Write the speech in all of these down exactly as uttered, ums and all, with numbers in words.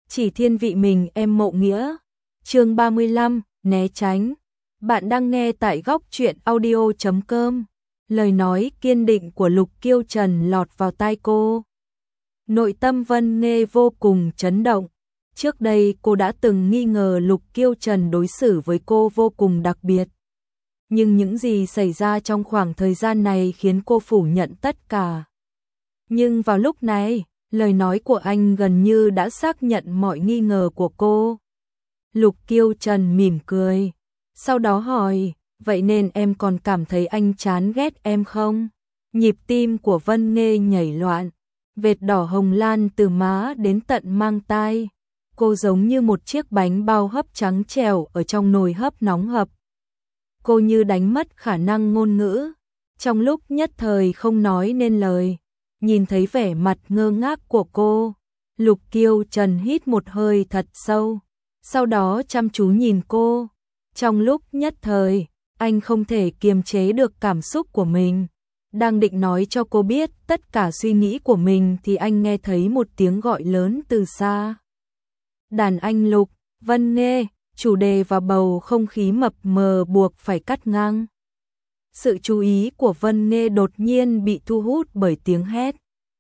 chỉ thiên vị mình em Mộ Nghĩa. Chương ba mươi lăm, né tránh. Bạn đang nghe tại góc truyện audio chấm com. Lời nói kiên định của Lục Kiêu Trần lọt vào tai cô. Nội tâm Vân Nghê vô cùng chấn động. Trước đây cô đã từng nghi ngờ Lục Kiêu Trần đối xử với cô vô cùng đặc biệt. Nhưng những gì xảy ra trong khoảng thời gian này khiến cô phủ nhận tất cả. Nhưng vào lúc này, lời nói của anh gần như đã xác nhận mọi nghi ngờ của cô. Lục Kiêu Trần mỉm cười, sau đó hỏi, vậy nên em còn cảm thấy anh chán ghét em không? Nhịp tim của Vân Nghê nhảy loạn, vệt đỏ hồng lan từ má đến tận mang tai. Cô giống như một chiếc bánh bao hấp trắng trẻo ở trong nồi hấp nóng hập. Cô như đánh mất khả năng ngôn ngữ, trong lúc nhất thời không nói nên lời. Nhìn thấy vẻ mặt ngơ ngác của cô, Lục Kiêu Trần hít một hơi thật sâu, sau đó chăm chú nhìn cô. Trong lúc nhất thời, anh không thể kiềm chế được cảm xúc của mình. Đang định nói cho cô biết tất cả suy nghĩ của mình thì anh nghe thấy một tiếng gọi lớn từ xa. Đàn anh Lục, Vân Nghê, chủ đề và bầu không khí mập mờ buộc phải cắt ngang. Sự chú ý của Vân Nghê đột nhiên bị thu hút bởi tiếng hét.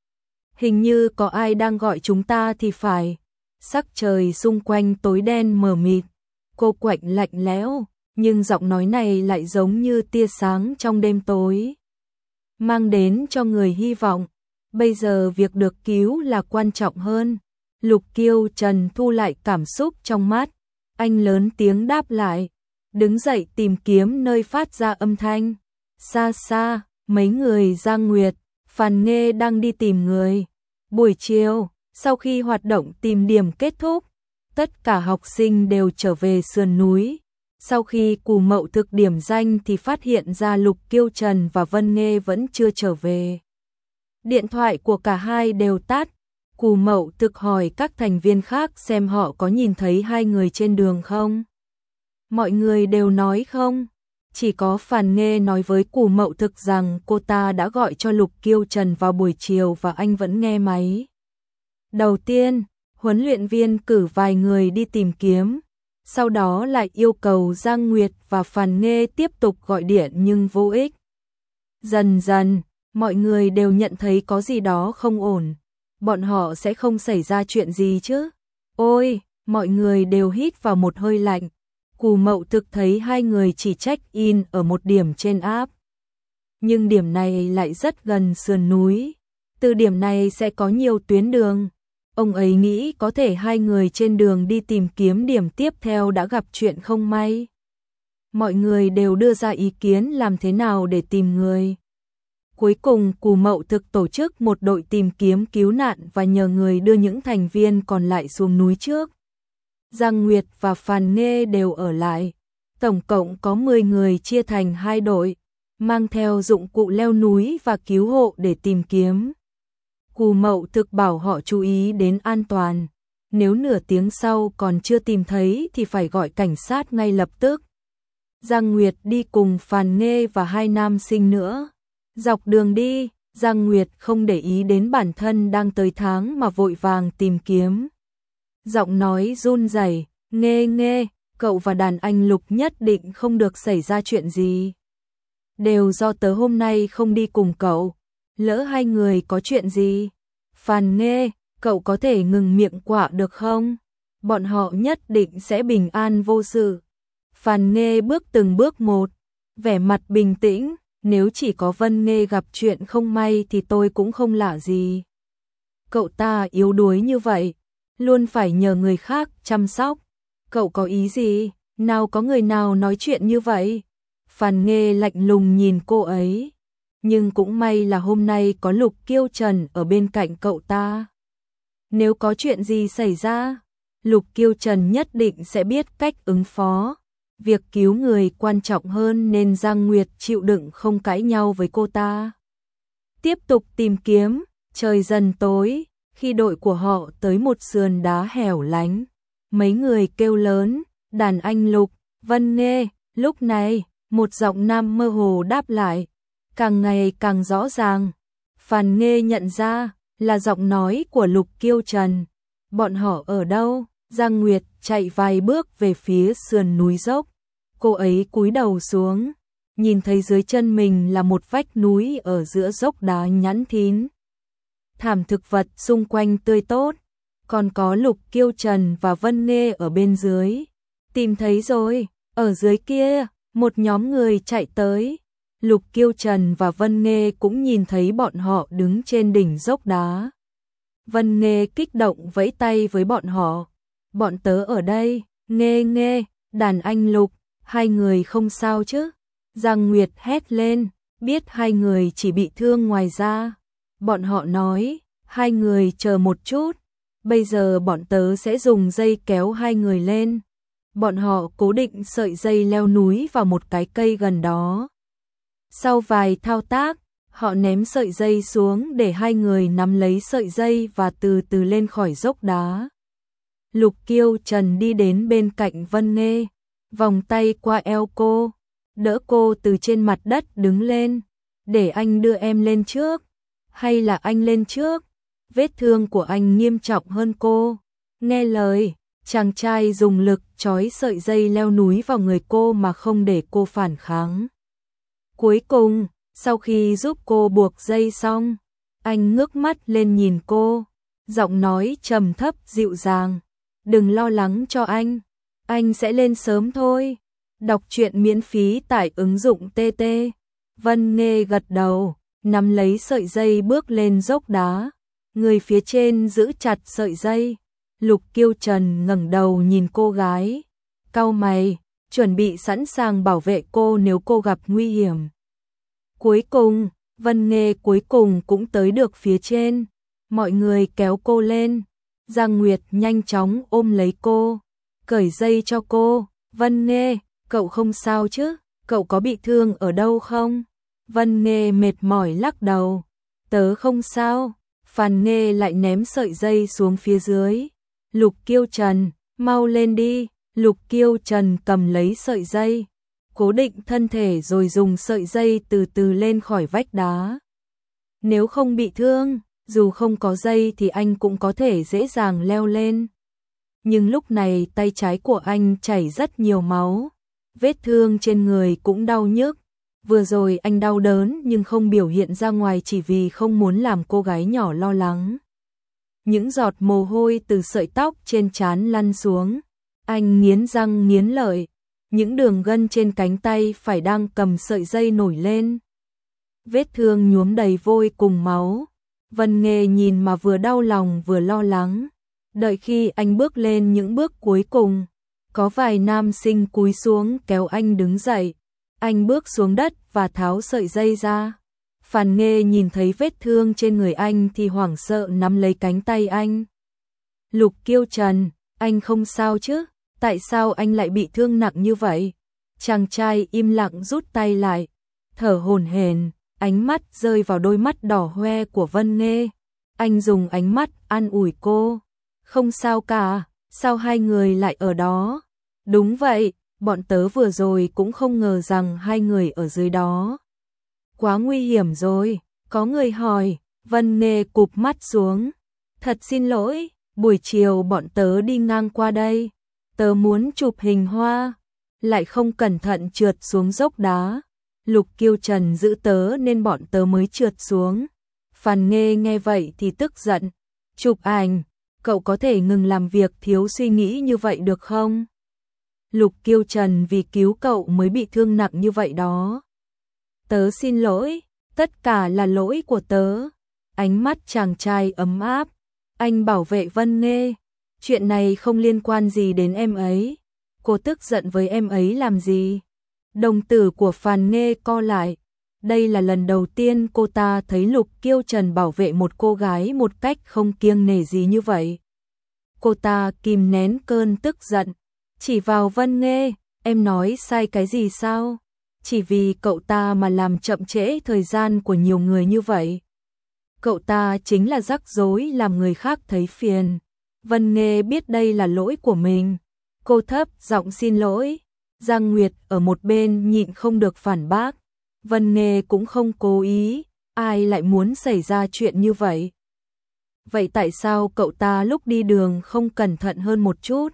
Hình như có ai đang gọi chúng ta thì phải. Sắc trời xung quanh tối đen mờ mịt. Cô quạnh lạnh lẽo, nhưng giọng nói này lại giống như tia sáng trong đêm tối, mang đến cho người hy vọng. Bây giờ việc được cứu là quan trọng hơn. Lục Kiêu Trần thu lại cảm xúc trong mắt. Anh lớn tiếng đáp lại, đứng dậy tìm kiếm nơi phát ra âm thanh. Xa xa, mấy người Giang Nguyệt, Phàn Nghê đang đi tìm người. Buổi chiều, sau khi hoạt động tìm điểm kết thúc, tất cả học sinh đều trở về sườn núi. Sau khi Cù Mậu thực điểm danh thì phát hiện ra Lục Kiêu Trần và Vân Nghê vẫn chưa trở về. Điện thoại của cả hai đều tắt. Cù Mậu thực hỏi các thành viên khác xem họ có nhìn thấy hai người trên đường không. Mọi người đều nói không. Chỉ có Phàn Nghê nói với Cù Mậu thực rằng cô ta đã gọi cho Lục Kiêu Trần vào buổi chiều và anh vẫn nghe máy. Đầu tiên, huấn luyện viên cử vài người đi tìm kiếm, sau đó lại yêu cầu Giang Nguyệt và Phàn Nghê tiếp tục gọi điện nhưng vô ích. Dần dần, mọi người đều nhận thấy có gì đó không ổn. Bọn họ sẽ không xảy ra chuyện gì chứ? Ôi, mọi người đều hít vào một hơi lạnh. Cù Mậu thực thấy hai người chỉ check-in ở một điểm trên app. Nhưng điểm này lại rất gần sườn núi. Từ điểm này sẽ có nhiều tuyến đường. Ông ấy nghĩ có thể hai người trên đường đi tìm kiếm điểm tiếp theo đã gặp chuyện không may. Mọi người đều đưa ra ý kiến làm thế nào để tìm người. Cuối cùng Cù Mậu thực tổ chức một đội tìm kiếm cứu nạn và nhờ người đưa những thành viên còn lại xuống núi trước. Giang Nguyệt và Phàn Nghê đều ở lại. Tổng cộng có mười người chia thành hai đội, mang theo dụng cụ leo núi và cứu hộ để tìm kiếm. Cù Mậu thực bảo họ chú ý đến an toàn. Nếu nửa tiếng sau còn chưa tìm thấy thì phải gọi cảnh sát ngay lập tức. Giang Nguyệt đi cùng Phàn Nghê và hai nam sinh nữa. Dọc đường đi, Giang Nguyệt không để ý đến bản thân đang tới tháng mà vội vàng tìm kiếm. Giọng nói run rẩy, Nghê Nghê, cậu và đàn anh Lục nhất định không được xảy ra chuyện gì. Đều do tớ hôm nay không đi cùng cậu. Lỡ hai người có chuyện gì? Phàn Nghê, cậu có thể ngừng miệng quạ được không? Bọn họ nhất định sẽ bình an vô sự. Phàn Nghê bước từng bước một, vẻ mặt bình tĩnh. Nếu chỉ có Vân Nghê gặp chuyện không may thì tôi cũng không lạ gì. Cậu ta yếu đuối như vậy, luôn phải nhờ người khác chăm sóc. Cậu có ý gì? Nào có người nào nói chuyện như vậy? Phàn Nghê lạnh lùng nhìn cô ấy. Nhưng cũng may là hôm nay có Lục Kiêu Trần ở bên cạnh cậu ta. Nếu có chuyện gì xảy ra, Lục Kiêu Trần nhất định sẽ biết cách ứng phó. Việc cứu người quan trọng hơn nên Giang Nguyệt chịu đựng không cãi nhau với cô ta. Tiếp tục tìm kiếm, trời dần tối, khi đội của họ tới một sườn đá hẻo lánh. Mấy người kêu lớn, đàn anh Lục, Vân Nghê. Lúc này, một giọng nam mơ hồ đáp lại, càng ngày càng rõ ràng. Phàn Nghê nhận ra là giọng nói của Lục Kiêu Trần. Bọn họ ở đâu? Giang Nguyệt chạy vài bước về phía sườn núi dốc. Cô ấy cúi đầu xuống, nhìn thấy dưới chân mình là một vách núi ở giữa dốc đá nhẵn thín. Thảm thực vật xung quanh tươi tốt, còn có Lục Kiêu Trần và Vân Nghê ở bên dưới. Tìm thấy rồi, ở dưới kia, một nhóm người chạy tới. Lục Kiêu Trần và Vân Nghê cũng nhìn thấy bọn họ đứng trên đỉnh dốc đá. Vân Nghê kích động vẫy tay với bọn họ. Bọn tớ ở đây, Nghê Nghê, đàn anh Lục, hai người không sao chứ? Giang Nguyệt hét lên, biết hai người chỉ bị thương ngoài da. Bọn họ nói, hai người chờ một chút, bây giờ bọn tớ sẽ dùng dây kéo hai người lên. Bọn họ cố định sợi dây leo núi vào một cái cây gần đó. Sau vài thao tác, họ ném sợi dây xuống để hai người nắm lấy sợi dây và từ từ lên khỏi dốc đá. Lục Kiêu Trần đi đến bên cạnh Vân Nghê, vòng tay qua eo cô, đỡ cô từ trên mặt đất đứng lên. Để anh đưa em lên trước, hay là anh lên trước? Vết thương của anh nghiêm trọng hơn cô. Nghe lời, chàng trai dùng lực trói sợi dây leo núi vào người cô mà không để cô phản kháng. Cuối cùng, sau khi giúp cô buộc dây xong, anh ngước mắt lên nhìn cô, giọng nói trầm thấp dịu dàng. Đừng lo lắng cho anh, anh sẽ lên sớm thôi. Đọc truyện miễn phí tại ứng dụng tê tê. Vân Nghê gật đầu, nắm lấy sợi dây bước lên dốc đá. Người phía trên giữ chặt sợi dây. Lục Kiêu Trần ngẩng đầu nhìn cô gái, cau mày, chuẩn bị sẵn sàng bảo vệ cô nếu cô gặp nguy hiểm. Cuối cùng, Vân Nghê cuối cùng cũng tới được phía trên. Mọi người kéo cô lên. Giang Nguyệt nhanh chóng ôm lấy cô, cởi dây cho cô. Vân Nghê, cậu không sao chứ? Cậu có bị thương ở đâu không? Vân Nghê mệt mỏi lắc đầu. Tớ không sao. Phàn Nghê lại ném sợi dây xuống phía dưới. Lục Kiêu Trần, mau lên đi. Lục Kiêu Trần cầm lấy sợi dây, cố định thân thể rồi dùng sợi dây từ từ lên khỏi vách đá. Nếu không bị thương, dù không có dây thì anh cũng có thể dễ dàng leo lên. Nhưng lúc này tay trái của anh chảy rất nhiều máu, vết thương trên người cũng đau nhức. Vừa rồi anh đau đớn nhưng không biểu hiện ra ngoài chỉ vì không muốn làm cô gái nhỏ lo lắng. Những giọt mồ hôi từ sợi tóc trên trán lăn xuống. Anh nghiến răng nghiến lợi, những đường gân trên cánh tay phải đang cầm sợi dây nổi lên. Vết thương nhuốm đầy vôi cùng máu. Vân Nghê nhìn mà vừa đau lòng vừa lo lắng. Đợi khi anh bước lên những bước cuối cùng, có vài nam sinh cúi xuống kéo anh đứng dậy. Anh bước xuống đất và tháo sợi dây ra. Phàn Nghê nhìn thấy vết thương trên người anh thì hoảng sợ nắm lấy cánh tay anh. Lục Kiêu Trần, anh không sao chứ? Tại sao anh lại bị thương nặng như vậy? Chàng trai im lặng rút tay lại, thở hổn hển, ánh mắt rơi vào đôi mắt đỏ hoe của Vân Nghê. Anh dùng ánh mắt an ủi cô. Không sao cả, sao hai người lại ở đó? Đúng vậy, bọn tớ vừa rồi cũng không ngờ rằng hai người ở dưới đó. Quá nguy hiểm rồi, có người hỏi. Vân Nghê cụp mắt xuống. Thật xin lỗi, buổi chiều bọn tớ đi ngang qua đây. Tớ muốn chụp hình hoa, lại không cẩn thận trượt xuống dốc đá. Lục Kiêu Trần giữ tớ nên bọn tớ mới trượt xuống. Phàn Nghê nghe vậy thì tức giận. Chụp ảnh, cậu có thể ngừng làm việc thiếu suy nghĩ như vậy được không? Lục Kiêu Trần vì cứu cậu mới bị thương nặng như vậy đó. Tớ xin lỗi, tất cả là lỗi của tớ. Ánh mắt chàng trai ấm áp. Anh bảo vệ Vân Nghê. Chuyện này không liên quan gì đến em ấy. Cô tức giận với em ấy làm gì? Đồng tử của Phàn Nghê co lại. Đây là lần đầu tiên cô ta thấy Lục Kiêu Trần bảo vệ một cô gái một cách không kiêng nể gì như vậy. Cô ta kìm nén cơn tức giận, chỉ vào Vân Nghê. Em nói sai cái gì sao? Chỉ vì cậu ta mà làm chậm trễ thời gian của nhiều người như vậy. Cậu ta chính là rắc rối làm người khác thấy phiền. Vân Nghê biết đây là lỗi của mình. Cô thấp giọng xin lỗi. Giang Nguyệt ở một bên nhịn không được phản bác. Vân Nghê cũng không cố ý, ai lại muốn xảy ra chuyện như vậy. vậy tại sao cậu ta lúc đi đường không cẩn thận hơn một chút?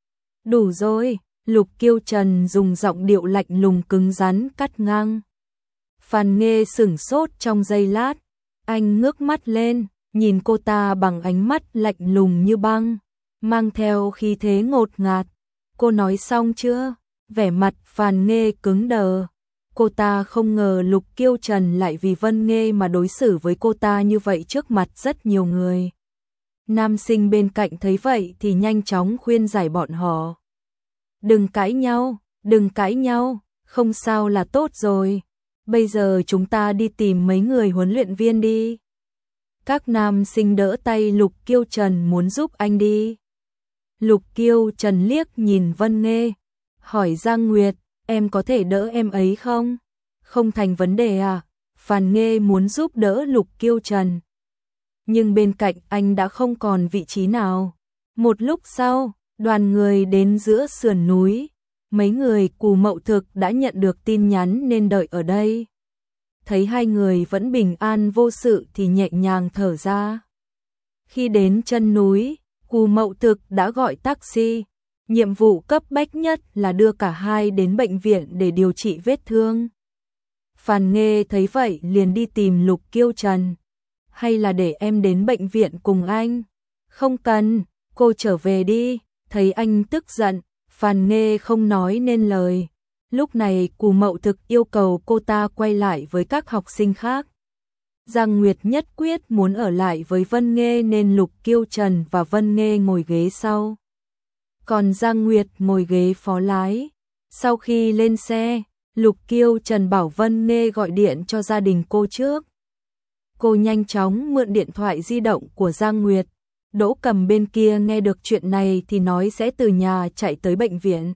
Đủ rồi, Lục Kiêu Trần dùng giọng điệu lạnh lùng cứng rắn cắt ngang. Phan Nghê sửng sốt trong giây lát, anh ngước mắt lên, nhìn cô ta bằng ánh mắt lạnh lùng như băng, mang theo khí thế ngột ngạt. Cô nói xong chưa? Vẻ mặt Phan Nghê cứng đờ. Cô ta không ngờ Lục Kiêu Trần lại vì Vân Nghê mà đối xử với cô ta như vậy trước mặt rất nhiều người. Nam sinh bên cạnh thấy vậy thì nhanh chóng khuyên giải bọn họ. Đừng cãi nhau, đừng cãi nhau, không sao là tốt rồi. Bây giờ chúng ta đi tìm mấy người huấn luyện viên đi. Các nam sinh đỡ tay Lục Kiêu Trần muốn giúp anh đi. Lục Kiêu Trần liếc nhìn Vân Nghê, hỏi Giang Nguyệt, em có thể đỡ em ấy không? Không thành vấn đề à? Phan Nghê muốn giúp đỡ Lục Kiêu Trần. Nhưng bên cạnh anh đã không còn vị trí nào. Một lúc sau, đoàn người đến giữa sườn núi. Mấy người Cù Mậu Thực đã nhận được tin nhắn nên đợi ở đây. Thấy hai người vẫn bình an vô sự thì nhẹ nhàng thở ra. Khi đến chân núi, Cù Mậu Thực đã gọi taxi. Nhiệm vụ cấp bách nhất là đưa cả hai đến bệnh viện để điều trị vết thương. Phan Nghê thấy vậy liền đi tìm Lục Kiêu Trần. Hay là để em đến bệnh viện cùng anh? Không cần, cô trở về đi. Thấy anh tức giận, Phan Nghê không nói nên lời. Lúc này Cù Mậu Thực yêu cầu cô ta quay lại với các học sinh khác. Giang Nguyệt nhất quyết muốn ở lại với Vân Nghê nên Lục Kiêu Trần và Vân Nghê ngồi ghế sau. Còn Giang Nguyệt ngồi ghế phó lái. Sau khi lên xe, Lục Kiêu Trần bảo Vân Nghê gọi điện cho gia đình cô trước. Cô nhanh chóng mượn điện thoại di động của Giang Nguyệt. Đỗ Cầm bên kia nghe được chuyện này thì nói sẽ từ nhà chạy tới bệnh viện.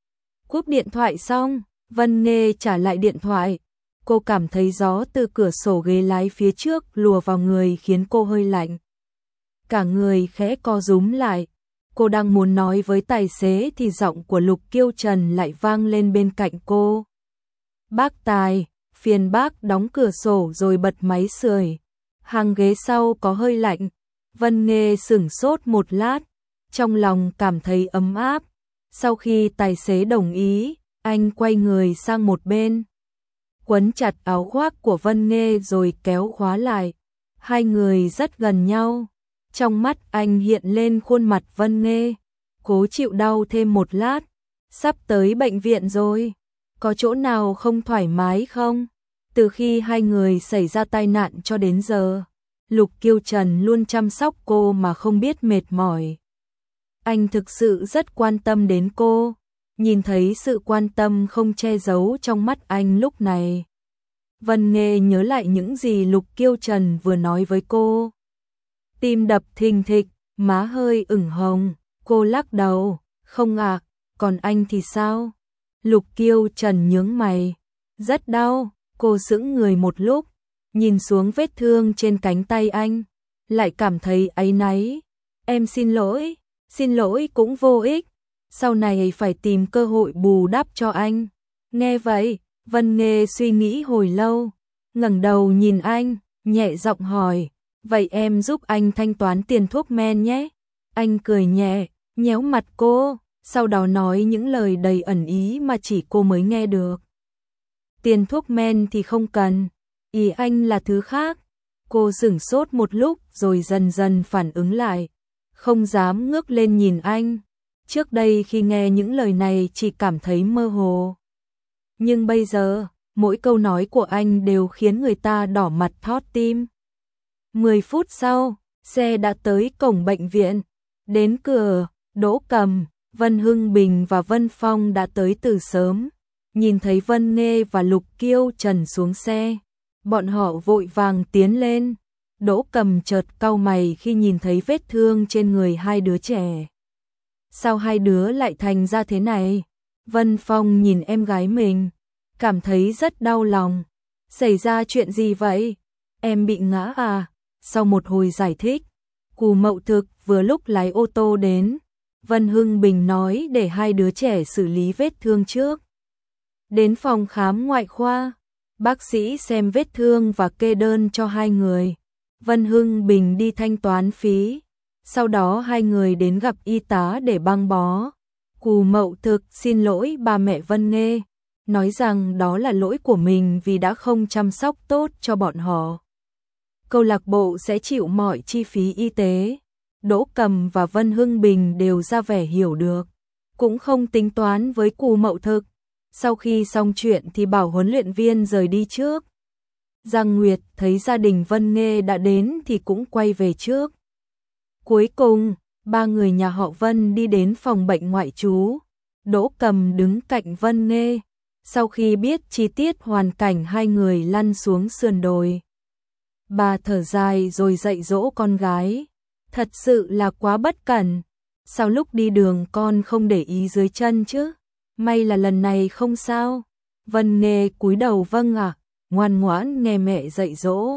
Cúp điện thoại xong, Vân Nghê trả lại điện thoại. Cô cảm thấy gió từ cửa sổ ghế lái phía trước lùa vào người khiến cô hơi lạnh. Cả người khẽ co rúm lại. Cô đang muốn nói với tài xế thì giọng của Lục Kiêu Trần lại vang lên bên cạnh cô. Bác Tài, phiền bác đóng cửa sổ rồi bật máy sưởi. Hàng ghế sau có hơi lạnh. Vân Nghê sửng sốt một lát, trong lòng cảm thấy ấm áp. Sau khi tài xế đồng ý, anh quay người sang một bên, quấn chặt áo khoác của Vân Nghê rồi kéo khóa lại. Hai người rất gần nhau. Trong mắt anh hiện lên khuôn mặt Vân Nghê. Cố chịu đau thêm một lát. Sắp tới bệnh viện rồi. Có chỗ nào không thoải mái không? Từ khi hai người xảy ra tai nạn cho đến giờ, Lục Kiêu Trần luôn chăm sóc cô mà không biết mệt mỏi. Anh thực sự rất quan tâm đến cô. Nhìn thấy sự quan tâm không che giấu trong mắt anh lúc này, Vân Nghê nhớ lại những gì Lục Kiêu Trần vừa nói với cô. Tim đập thình thịch, má hơi ửng hồng. Cô lắc đầu, không ạ, à, còn anh thì sao? Lục Kiêu Trần nhướng mày. Rất đau. Cô sững người một lúc, nhìn xuống vết thương trên cánh tay anh, lại cảm thấy áy náy. Em xin lỗi, xin lỗi cũng vô ích. Sau này phải tìm cơ hội bù đắp cho anh. Nghe vậy, Vân Nghê suy nghĩ hồi lâu, ngẩng đầu nhìn anh, nhẹ giọng hỏi, vậy em giúp anh thanh toán tiền thuốc men nhé. Anh cười nhẹ, nhéo mặt cô, sau đó nói những lời đầy ẩn ý mà chỉ cô mới nghe được. Tiền thuốc men thì không cần, ý anh là thứ khác. Cô sửng sốt một lúc rồi dần dần phản ứng lại, không dám ngước lên nhìn anh. Trước đây khi nghe những lời này chỉ cảm thấy mơ hồ. Nhưng bây giờ, mỗi câu nói của anh đều khiến người ta đỏ mặt thót tim. Mười phút sau, xe đã tới cổng bệnh viện. Đến cửa, Đỗ Cầm, Vân Hưng Bình và Vân Phong đã tới từ sớm. Nhìn thấy Vân Nghê và Lục Kiêu Trần xuống xe, bọn họ vội vàng tiến lên. Đỗ Cầm chợt cau mày khi nhìn thấy vết thương trên người hai đứa trẻ. Sao hai đứa lại thành ra thế này? Vân Phong nhìn em gái mình, cảm thấy rất đau lòng. Xảy ra chuyện gì vậy? Em bị ngã à? Sau một hồi giải thích, Cù Mậu Thực vừa lúc lái ô tô đến. Vân Hưng Bình nói để hai đứa trẻ xử lý vết thương trước. Đến phòng khám ngoại khoa, bác sĩ xem vết thương và kê đơn cho hai người. Vân Hưng Bình đi thanh toán phí. Sau đó hai người đến gặp y tá để băng bó. Cù Mậu Thực xin lỗi ba mẹ Vân Nghê, nói rằng đó là lỗi của mình vì đã không chăm sóc tốt cho bọn họ. Câu lạc bộ sẽ chịu mọi chi phí y tế. Đỗ Cầm và Vân Hưng Bình đều ra vẻ hiểu được, cũng không tính toán với Cù Mậu Thực. Sau khi xong chuyện thì bảo huấn luyện viên rời đi trước. Giang Nguyệt thấy gia đình Vân Nghê đã đến thì cũng quay về trước. Cuối cùng, ba người nhà họ Vân đi đến phòng bệnh ngoại trú. Đỗ Cầm đứng cạnh Vân Nghê. Sau khi biết chi tiết hoàn cảnh hai người lăn xuống sườn đồi, bà thở dài rồi dạy dỗ con gái. Thật sự là quá bất cẩn. Sao lúc đi đường con không để ý dưới chân chứ? May là lần này không sao. Vân Nghê cúi đầu vâng ạ, ngoan ngoãn nghe mẹ dạy dỗ.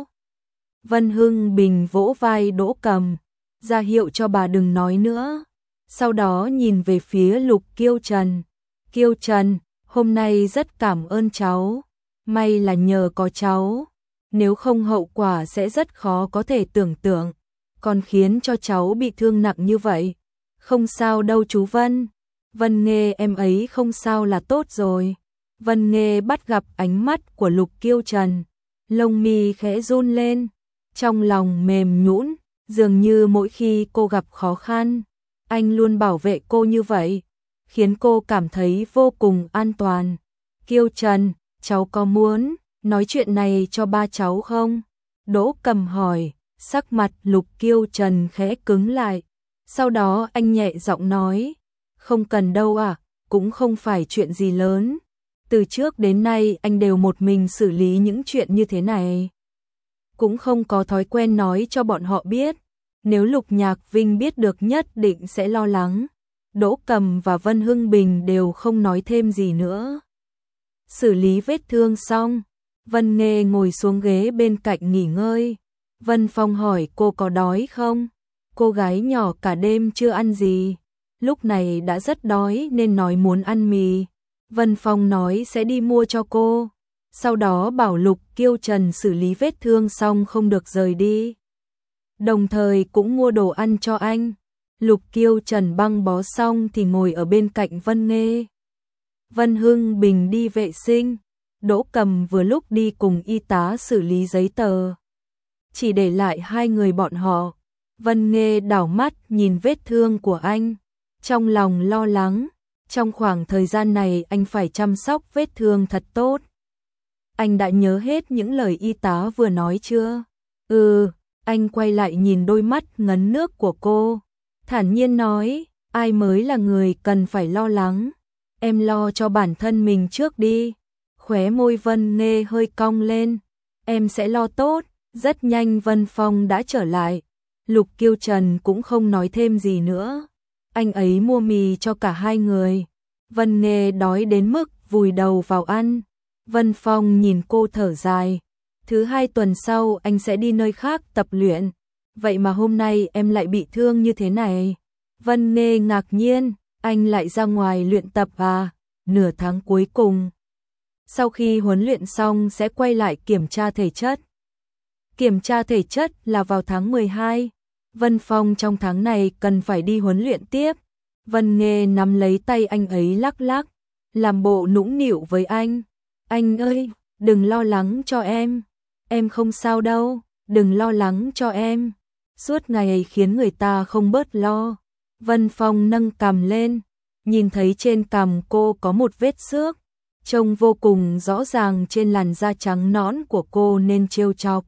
Vân Hưng Bình vỗ vai Đỗ Cầm, ra hiệu cho bà đừng nói nữa. Sau đó nhìn về phía Lục Kiêu Trần. Kiêu Trần, hôm nay rất cảm ơn cháu. May là nhờ có cháu. Nếu không hậu quả sẽ rất khó có thể tưởng tượng. Còn khiến cho cháu bị thương nặng như vậy. Không sao đâu chú Vân. Vân Nghê em ấy không sao là tốt rồi. Vân Nghê bắt gặp ánh mắt của Lục Kiêu Trần. Lông mi khẽ run lên. Trong lòng mềm nhũn, dường như mỗi khi cô gặp khó khăn, anh luôn bảo vệ cô như vậy, khiến cô cảm thấy vô cùng an toàn. Kiêu Trần, cháu có muốn nói chuyện này cho ba cháu không? Đỗ Cầm hỏi, sắc mặt Lục Kiêu Trần khẽ cứng lại. Sau đó anh nhẹ giọng nói, không cần đâu à, cũng không phải chuyện gì lớn. Từ trước đến nay anh đều một mình xử lý những chuyện như thế này. Cũng không có thói quen nói cho bọn họ biết. Nếu Lục Nhạc Vinh biết được nhất định sẽ lo lắng. Đỗ Cầm và Vân Hưng Bình đều không nói thêm gì nữa. Xử lý vết thương xong, Vân Nghê ngồi xuống ghế bên cạnh nghỉ ngơi. Vân Phong hỏi cô có đói không? Cô gái nhỏ cả đêm chưa ăn gì, lúc này đã rất đói nên nói muốn ăn mì. Vân Phong nói sẽ đi mua cho cô. Sau đó bảo Lục Kiêu Trần xử lý vết thương xong không được rời đi. Đồng thời cũng mua đồ ăn cho anh. Lục Kiêu Trần băng bó xong thì ngồi ở bên cạnh Vân Nghê. Vân Hưng Bình đi vệ sinh. Đỗ Cầm vừa lúc đi cùng y tá xử lý giấy tờ. Chỉ để lại hai người bọn họ. Vân Nghê đảo mắt nhìn vết thương của anh. Trong lòng lo lắng. Trong khoảng thời gian này anh phải chăm sóc vết thương thật tốt. Anh đã nhớ hết những lời y tá vừa nói chưa? Ừ, anh quay lại nhìn đôi mắt ngấn nước của cô. Thản nhiên nói, ai mới là người cần phải lo lắng. Em lo cho bản thân mình trước đi. Khóe môi Vân Nghê hơi cong lên. Em sẽ lo tốt. Rất nhanh Vân Phong đã trở lại. Lục Kiêu Trần cũng không nói thêm gì nữa. Anh ấy mua mì cho cả hai người. Vân Nghê đói đến mức vùi đầu vào ăn. Vân Phong nhìn cô thở dài. Thứ hai tuần sau anh sẽ đi nơi khác tập luyện. Vậy mà hôm nay em lại bị thương như thế này. Vân Nghê ngạc nhiên. Anh lại ra ngoài luyện tập à? Nửa tháng cuối cùng. Sau khi huấn luyện xong sẽ quay lại kiểm tra thể chất. Kiểm tra thể chất là vào tháng mười hai. Vân Phong trong tháng này cần phải đi huấn luyện tiếp. Vân Nghê nắm lấy tay anh ấy lắc lắc, làm bộ nũng nịu với anh. Anh ơi, đừng lo lắng cho em. Em không sao đâu, đừng lo lắng cho em. Suốt ngày khiến người ta không bớt lo. Vân Phong nâng cằm lên, nhìn thấy trên cằm cô có một vết xước, trông vô cùng rõ ràng trên làn da trắng nõn của cô nên trêu chọc.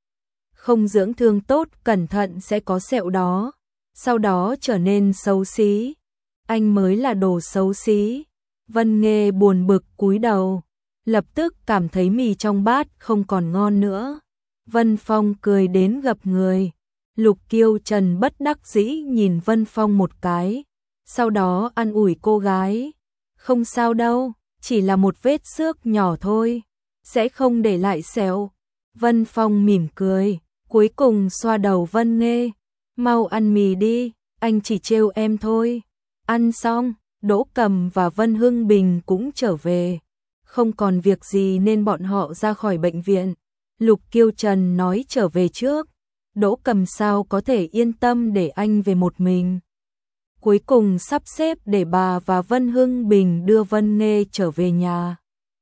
Không dưỡng thương tốt, cẩn thận sẽ có sẹo đó, sau đó trở nên xấu xí. Anh mới là đồ xấu xí. Vân Nghê buồn bực cúi đầu, lập tức cảm thấy mì trong bát không còn ngon nữa. Vân Phong cười đến gập người. Lục Kiêu Trần bất đắc dĩ nhìn Vân Phong một cái, sau đó an ủi cô gái. Không sao đâu, chỉ là một vết xước nhỏ thôi, sẽ không để lại sẹo. Vân Phong mỉm cười, cuối cùng xoa đầu Vân Nghê. Mau ăn mì đi, anh chỉ trêu em thôi. Ăn xong, Đỗ Cầm và Vân Hưng Bình cũng trở về. Không còn việc gì nên bọn họ ra khỏi bệnh viện. Lục Kiêu Trần nói trở về trước. Đỗ Cầm sao có thể yên tâm để anh về một mình. Cuối cùng sắp xếp để bà và Vân Hưng Bình đưa Vân Nghê trở về nhà.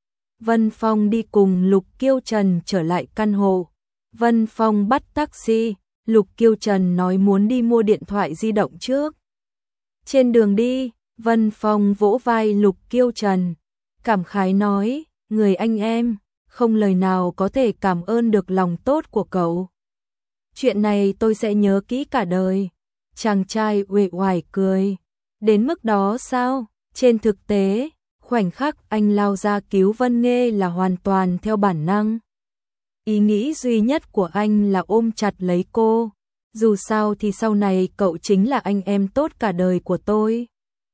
Vân Phong đi cùng Lục Kiêu Trần trở lại căn hộ. Vân Phong bắt taxi, Lục Kiêu Trần nói muốn đi mua điện thoại di động trước. Trên đường đi, Vân Phong vỗ vai Lục Kiêu Trần, cảm khái nói, người anh em, không lời nào có thể cảm ơn được lòng tốt của cậu. Chuyện này tôi sẽ nhớ kỹ cả đời. Chàng trai uể oải cười. Đến mức đó sao? Trên thực tế, khoảnh khắc anh lao ra cứu Vân Nghê là hoàn toàn theo bản năng. Ý nghĩ duy nhất của anh là ôm chặt lấy cô. Dù sao thì sau này cậu chính là anh em tốt cả đời của tôi.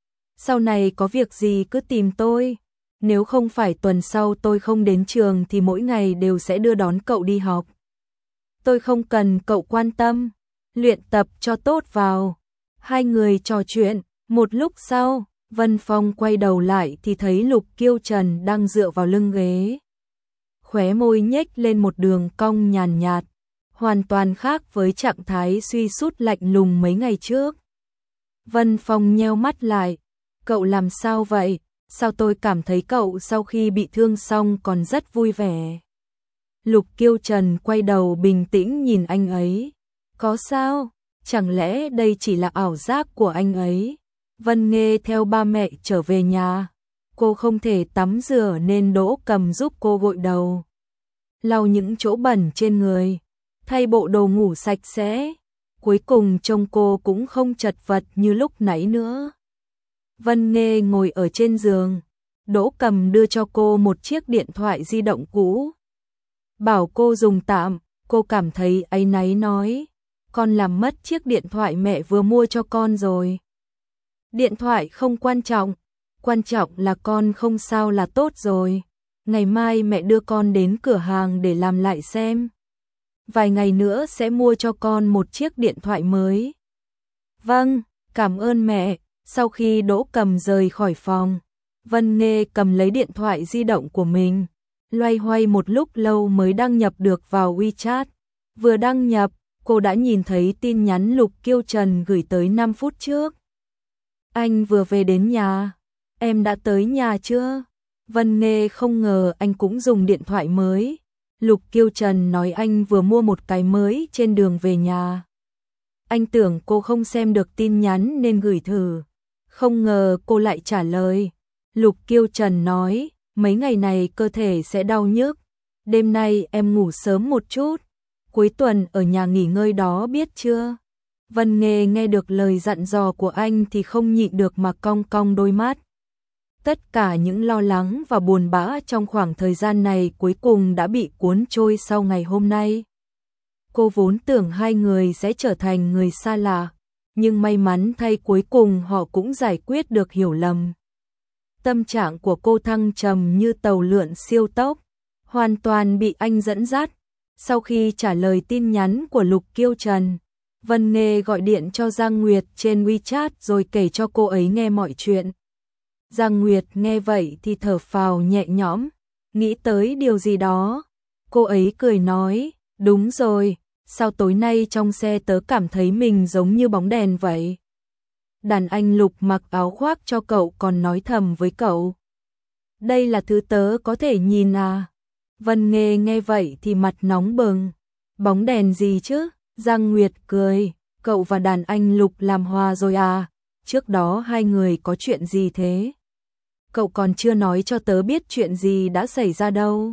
Sau này có việc gì cứ tìm tôi. Nếu không phải tuần sau tôi không đến trường thì mỗi ngày đều sẽ đưa đón cậu đi học. Tôi không cần cậu quan tâm. Luyện tập cho tốt vào. Hai người trò chuyện. Một lúc sau, Vân Phong quay đầu lại thì thấy Lục Kiêu Trần đang dựa vào lưng ghế. Khóe môi nhếch lên một đường cong nhàn nhạt, hoàn toàn khác với trạng thái suy sút lạnh lùng mấy ngày trước. Vân Phong nheo mắt lại. Cậu làm sao vậy? Sao tôi cảm thấy cậu sau khi bị thương xong còn rất vui vẻ? Lục Kiêu Trần quay đầu bình tĩnh nhìn anh ấy. Có sao? Chẳng lẽ đây chỉ là ảo giác của anh ấy? Vân Nghê theo ba mẹ trở về nhà. Cô không thể tắm rửa nên Đỗ Cầm giúp cô gội đầu, lau những chỗ bẩn trên người, thay bộ đồ ngủ sạch sẽ. Cuối cùng trông cô cũng không chật vật như lúc nãy nữa. Vân Nghê ngồi ở trên giường. Đỗ Cầm đưa cho cô một chiếc điện thoại di động cũ. Bảo cô dùng tạm, cô cảm thấy áy náy nói. Con làm mất chiếc điện thoại mẹ vừa mua cho con rồi. Điện thoại không quan trọng, quan trọng là con không sao là tốt rồi. Ngày mai mẹ đưa con đến cửa hàng để làm lại xem. Vài ngày nữa sẽ mua cho con một chiếc điện thoại mới. Vâng, cảm ơn mẹ. Sau khi Đỗ Cầm rời khỏi phòng, Vân Nghê cầm lấy điện thoại di động của mình, loay hoay một lúc lâu mới đăng nhập được vào WeChat. Vừa đăng nhập, cô đã nhìn thấy tin nhắn Lục Kiêu Trần gửi tới năm phút trước. Anh vừa về đến nhà. Em đã tới nhà chưa? Vân Nghê không ngờ anh cũng dùng điện thoại mới. Lục Kiêu Trần nói anh vừa mua một cái mới trên đường về nhà. Anh tưởng cô không xem được tin nhắn nên gửi thử. Không ngờ cô lại trả lời. Lục Kiêu Trần nói, mấy ngày này cơ thể sẽ đau nhức. Đêm nay em ngủ sớm một chút. Cuối tuần ở nhà nghỉ ngơi đó biết chưa? Vân Nghê nghe được lời dặn dò của anh thì không nhịn được mà cong cong đôi mắt. Tất cả những lo lắng và buồn bã trong khoảng thời gian này cuối cùng đã bị cuốn trôi sau ngày hôm nay. Cô vốn tưởng hai người sẽ trở thành người xa lạ, nhưng may mắn thay cuối cùng họ cũng giải quyết được hiểu lầm. Tâm trạng của cô thăng trầm như tàu lượn siêu tốc, hoàn toàn bị anh dẫn dắt. Sau khi trả lời tin nhắn của Lục Kiêu Trần, Vân Nghê gọi điện cho Giang Nguyệt trên WeChat rồi kể cho cô ấy nghe mọi chuyện. Giang Nguyệt nghe vậy thì thở phào nhẹ nhõm, nghĩ tới điều gì đó. Cô ấy cười nói, đúng rồi, sao tối nay trong xe tớ cảm thấy mình giống như bóng đèn vậy? Đàn anh Lục mặc áo khoác cho cậu còn nói thầm với cậu. Đây là thứ tớ có thể nhìn à? Vân Nghê nghe vậy thì mặt nóng bừng. Bóng đèn gì chứ? Giang Nguyệt cười, cậu và đàn anh Lục làm hòa rồi à? Trước đó hai người có chuyện gì thế? Cậu còn chưa nói cho tớ biết chuyện gì đã xảy ra đâu.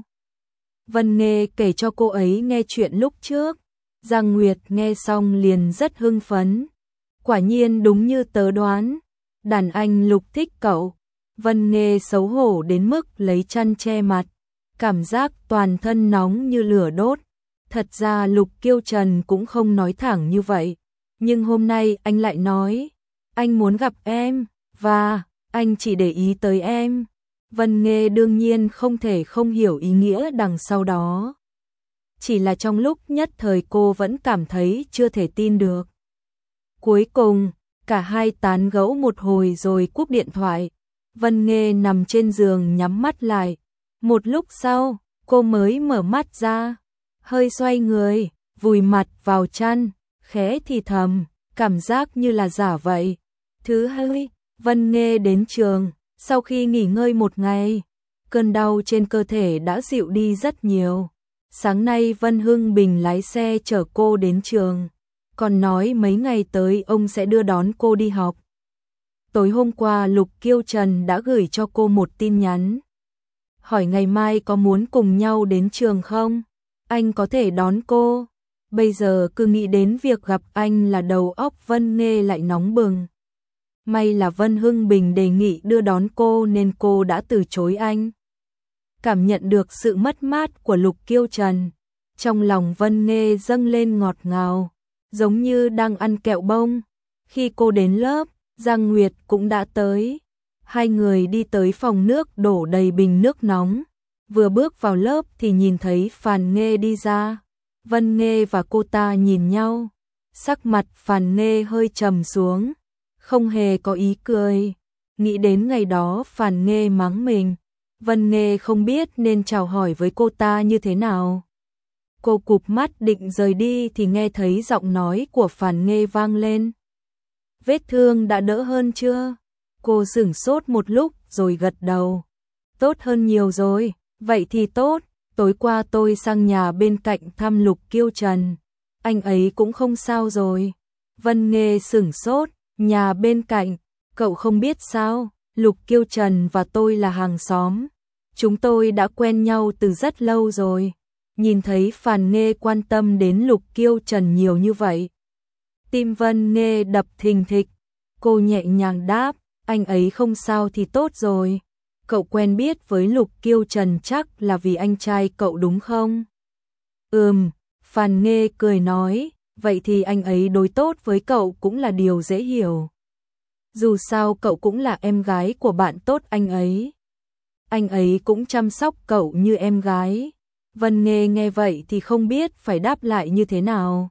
Vân Nghê kể cho cô ấy nghe chuyện lúc trước. Giang Nguyệt nghe xong liền rất hưng phấn. Quả nhiên đúng như tớ đoán, đàn anh Lục thích cậu. Vân Nghê xấu hổ đến mức lấy chăn che mặt, cảm giác toàn thân nóng như lửa đốt. Thật ra Lục Kiêu Trần cũng không nói thẳng như vậy, nhưng hôm nay anh lại nói, anh muốn gặp em, và anh chỉ để ý tới em. Vân Nghê đương nhiên không thể không hiểu ý nghĩa đằng sau đó. Chỉ là trong lúc nhất thời cô vẫn cảm thấy chưa thể tin được. Cuối cùng, cả hai tán gẫu một hồi rồi cúp điện thoại. Vân Nghê nằm trên giường nhắm mắt lại. Một lúc sau, cô mới mở mắt ra, hơi xoay người, vùi mặt vào chăn, khẽ thì thầm, cảm giác như là giả vậy. Thứ hai, Vân Nghê đến trường, sau khi nghỉ ngơi một ngày, cơn đau trên cơ thể đã dịu đi rất nhiều. Sáng nay Vân Hưng Bình lái xe chở cô đến trường, còn nói mấy ngày tới ông sẽ đưa đón cô đi học. Tối hôm qua Lục Kiêu Trần đã gửi cho cô một tin nhắn, hỏi ngày mai có muốn cùng nhau đến trường không? Anh có thể đón cô. Bây giờ cứ nghĩ đến việc gặp anh là đầu óc Vân Nghê lại nóng bừng. May là Vân Hưng Bình đề nghị đưa đón cô nên cô đã từ chối anh. Cảm nhận được sự mất mát của Lục Kiêu Trần, trong lòng Vân Nghê dâng lên ngọt ngào, giống như đang ăn kẹo bông. Khi cô đến lớp, Giang Nguyệt cũng đã tới. Hai người đi tới phòng nước đổ đầy bình nước nóng. Vừa bước vào lớp thì nhìn thấy Phàn Nghê đi ra. Vân Nghê và cô ta nhìn nhau. Sắc mặt Phàn Nghê hơi trầm xuống, không hề có ý cười. Nghĩ đến ngày đó Phàn Nghê mắng mình, Vân Nghê không biết nên chào hỏi với cô ta như thế nào. Cô cụp mắt định rời đi thì nghe thấy giọng nói của Phàn Nghê vang lên. Vết thương đã đỡ hơn chưa? Cô sửng sốt một lúc rồi gật đầu. Tốt hơn nhiều rồi, vậy thì tốt. Tối qua tôi sang nhà bên cạnh thăm Lục Kiêu Trần, anh ấy cũng không sao rồi. Vân Nghê sửng sốt, nhà bên cạnh, cậu không biết sao, Lục Kiêu Trần và tôi là hàng xóm. Chúng tôi đã quen nhau từ rất lâu rồi. Nhìn thấy Phàn Nghê quan tâm đến Lục Kiêu Trần nhiều như vậy, tim Vân Nghê đập thình thịch. Cô nhẹ nhàng đáp, anh ấy không sao thì tốt rồi. Cậu quen biết với Lục Kiêu Trần chắc là vì anh trai cậu đúng không? Ừm, Phàn Nghê cười nói, vậy thì anh ấy đối tốt với cậu cũng là điều dễ hiểu. Dù sao cậu cũng là em gái của bạn tốt anh ấy. Anh ấy cũng chăm sóc cậu như em gái. Vân Nghê nghe vậy thì không biết phải đáp lại như thế nào.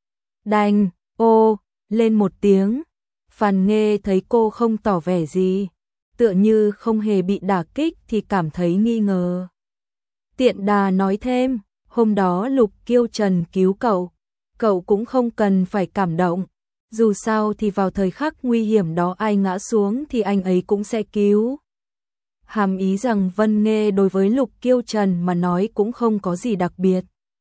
Đành, ô, lên một tiếng. Phàn Nghê thấy cô không tỏ vẻ gì, tựa như không hề bị đả kích thì cảm thấy nghi ngờ. Tiện đà nói thêm, hôm đó Lục Kiêu Trần cứu cậu, cậu cũng không cần phải cảm động. Dù sao thì vào thời khắc nguy hiểm đó ai ngã xuống thì anh ấy cũng sẽ cứu. Hàm ý rằng Vân Nghê đối với Lục Kiêu Trần mà nói cũng không có gì đặc biệt.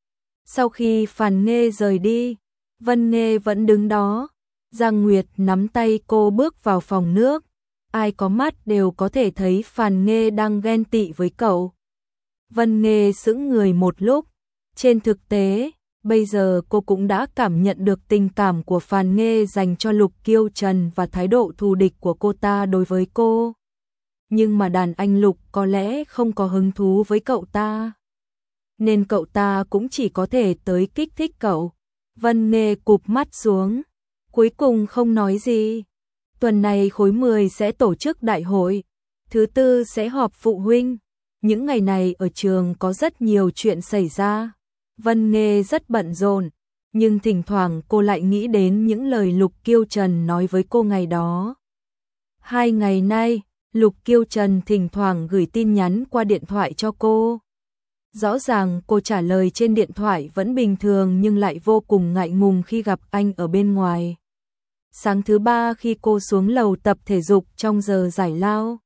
Sau khi Phàn Nghê rời đi, Vân Nghê vẫn đứng đó. Giang Nguyệt nắm tay cô bước vào phòng nước. Ai có mắt đều có thể thấy Phàn Nghê đang ghen tị với cậu. Vân Nghê sững người một lúc. Trên thực tế, bây giờ cô cũng đã cảm nhận được tình cảm của Phàn Nghê dành cho Lục Kiêu Trần và thái độ thù địch của cô ta đối với cô. Nhưng mà đàn anh Lục có lẽ không có hứng thú với cậu ta, nên cậu ta cũng chỉ có thể tới kích thích cậu. Vân Nghê cụp mắt xuống, cuối cùng không nói gì. Tuần này khối mười sẽ tổ chức đại hội, thứ tư sẽ họp phụ huynh. Những ngày này ở trường có rất nhiều chuyện xảy ra. Vân Nghê rất bận rộn, nhưng thỉnh thoảng cô lại nghĩ đến những lời Lục Kiêu Trần nói với cô ngày đó. Hai ngày nay, Lục Kiêu Trần thỉnh thoảng gửi tin nhắn qua điện thoại cho cô. Rõ ràng cô trả lời trên điện thoại vẫn bình thường nhưng lại vô cùng ngại ngùng khi gặp anh ở bên ngoài. Sáng thứ ba khi cô xuống lầu tập thể dục trong giờ giải lao,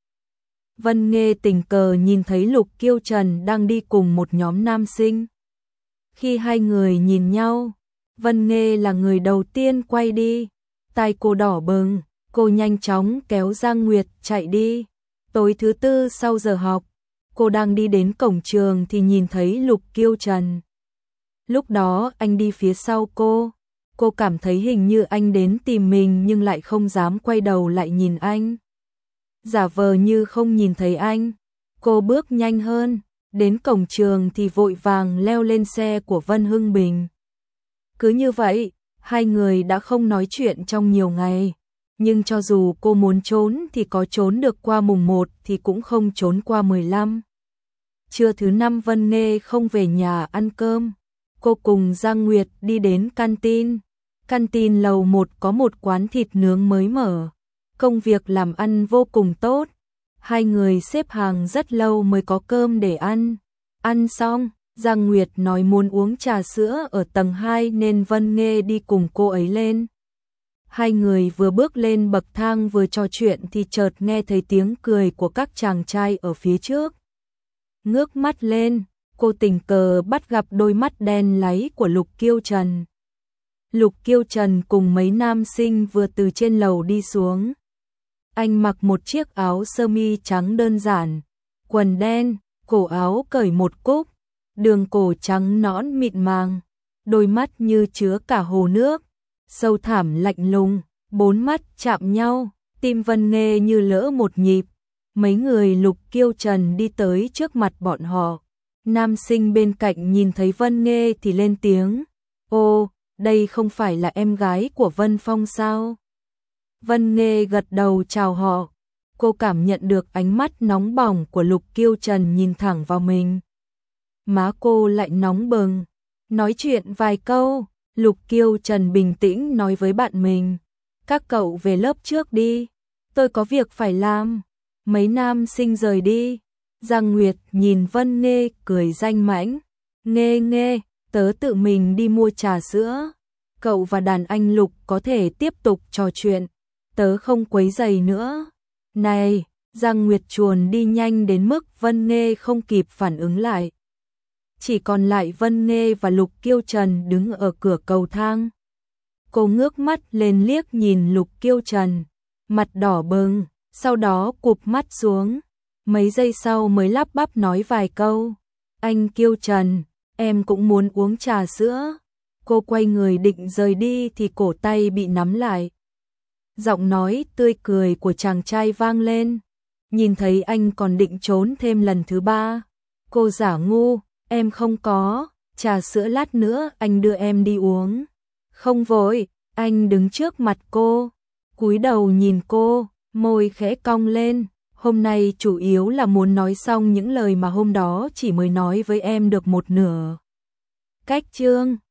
Vân Nghê tình cờ nhìn thấy Lục Kiêu Trần đang đi cùng một nhóm nam sinh. Khi hai người nhìn nhau, Vân Nghê là người đầu tiên quay đi. Tai cô đỏ bừng, cô nhanh chóng kéo Giang Nguyệt chạy đi. Tối thứ tư sau giờ học, cô đang đi đến cổng trường thì nhìn thấy Lục Kiêu Trần. Lúc đó anh đi phía sau cô. Cô cảm thấy hình như anh đến tìm mình nhưng lại không dám quay đầu lại nhìn anh. Giả vờ như không nhìn thấy anh, cô bước nhanh hơn, đến cổng trường thì vội vàng leo lên xe của Vân Hưng Bình. Cứ như vậy, hai người đã không nói chuyện trong nhiều ngày, nhưng cho dù cô muốn trốn thì có trốn được qua mùng một thì cũng không trốn qua mười lăm. Trưa thứ năm Vân Nghê không về nhà ăn cơm, cô cùng Giang Nguyệt đi đến canteen. Canteen lầu một có một quán thịt nướng mới mở, công việc làm ăn vô cùng tốt. Hai người xếp hàng rất lâu mới có cơm để ăn. Ăn xong, Giang Nguyệt nói muốn uống trà sữa ở tầng hai nên Vân Nghê đi cùng cô ấy lên. Hai người vừa bước lên bậc thang vừa trò chuyện thì chợt nghe thấy tiếng cười của các chàng trai ở phía trước. Ngước mắt lên, cô tình cờ bắt gặp đôi mắt đen láy của Lục Kiêu Trần. Lục Kiêu Trần cùng mấy nam sinh vừa từ trên lầu đi xuống. Anh mặc một chiếc áo sơ mi trắng đơn giản, quần đen, cổ áo cởi một cúc, đường cổ trắng nõn mịn màng, đôi mắt như chứa cả hồ nước, sâu thẳm lạnh lùng, bốn mắt chạm nhau, tim Vân Nghê như lỡ một nhịp. Mấy người Lục Kiêu Trần đi tới trước mặt bọn họ. Nam sinh bên cạnh nhìn thấy Vân Nghê thì lên tiếng, ô, đây không phải là em gái của Vân Phong sao? Vân Nghê gật đầu chào họ. Cô cảm nhận được ánh mắt nóng bỏng của Lục Kiêu Trần nhìn thẳng vào mình. Má cô lại nóng bừng. Nói chuyện vài câu, Lục Kiêu Trần bình tĩnh nói với bạn mình, các cậu về lớp trước đi, tôi có việc phải làm. Mấy nam sinh rời đi. Giang Nguyệt nhìn Vân Nghê cười danh mãnh, Nghê Nghê, tớ tự mình đi mua trà sữa, cậu và đàn anh Lục có thể tiếp tục trò chuyện, tớ không quấy rầy nữa. Này, Giang Nguyệt chuồn đi nhanh đến mức Vân Nghê không kịp phản ứng lại. Chỉ còn lại Vân Nghê và Lục Kiêu Trần đứng ở cửa cầu thang. Cô ngước mắt lên liếc nhìn Lục Kiêu Trần, mặt đỏ bừng, sau đó cụp mắt xuống. Mấy giây sau mới lắp bắp nói vài câu. Anh Kiêu Trần, em cũng muốn uống trà sữa. Cô quay người định rời đi thì cổ tay bị nắm lại. Giọng nói tươi cười của chàng trai vang lên. Nhìn thấy anh còn định trốn thêm lần thứ ba. Cô giả ngu, em không có, trà sữa lát nữa anh đưa em đi uống. Không vội, anh đứng trước mặt cô, cúi đầu nhìn cô, môi khẽ cong lên. Hôm nay chủ yếu là muốn nói xong những lời mà hôm đó chỉ mới nói với em được một nửa. Cách chương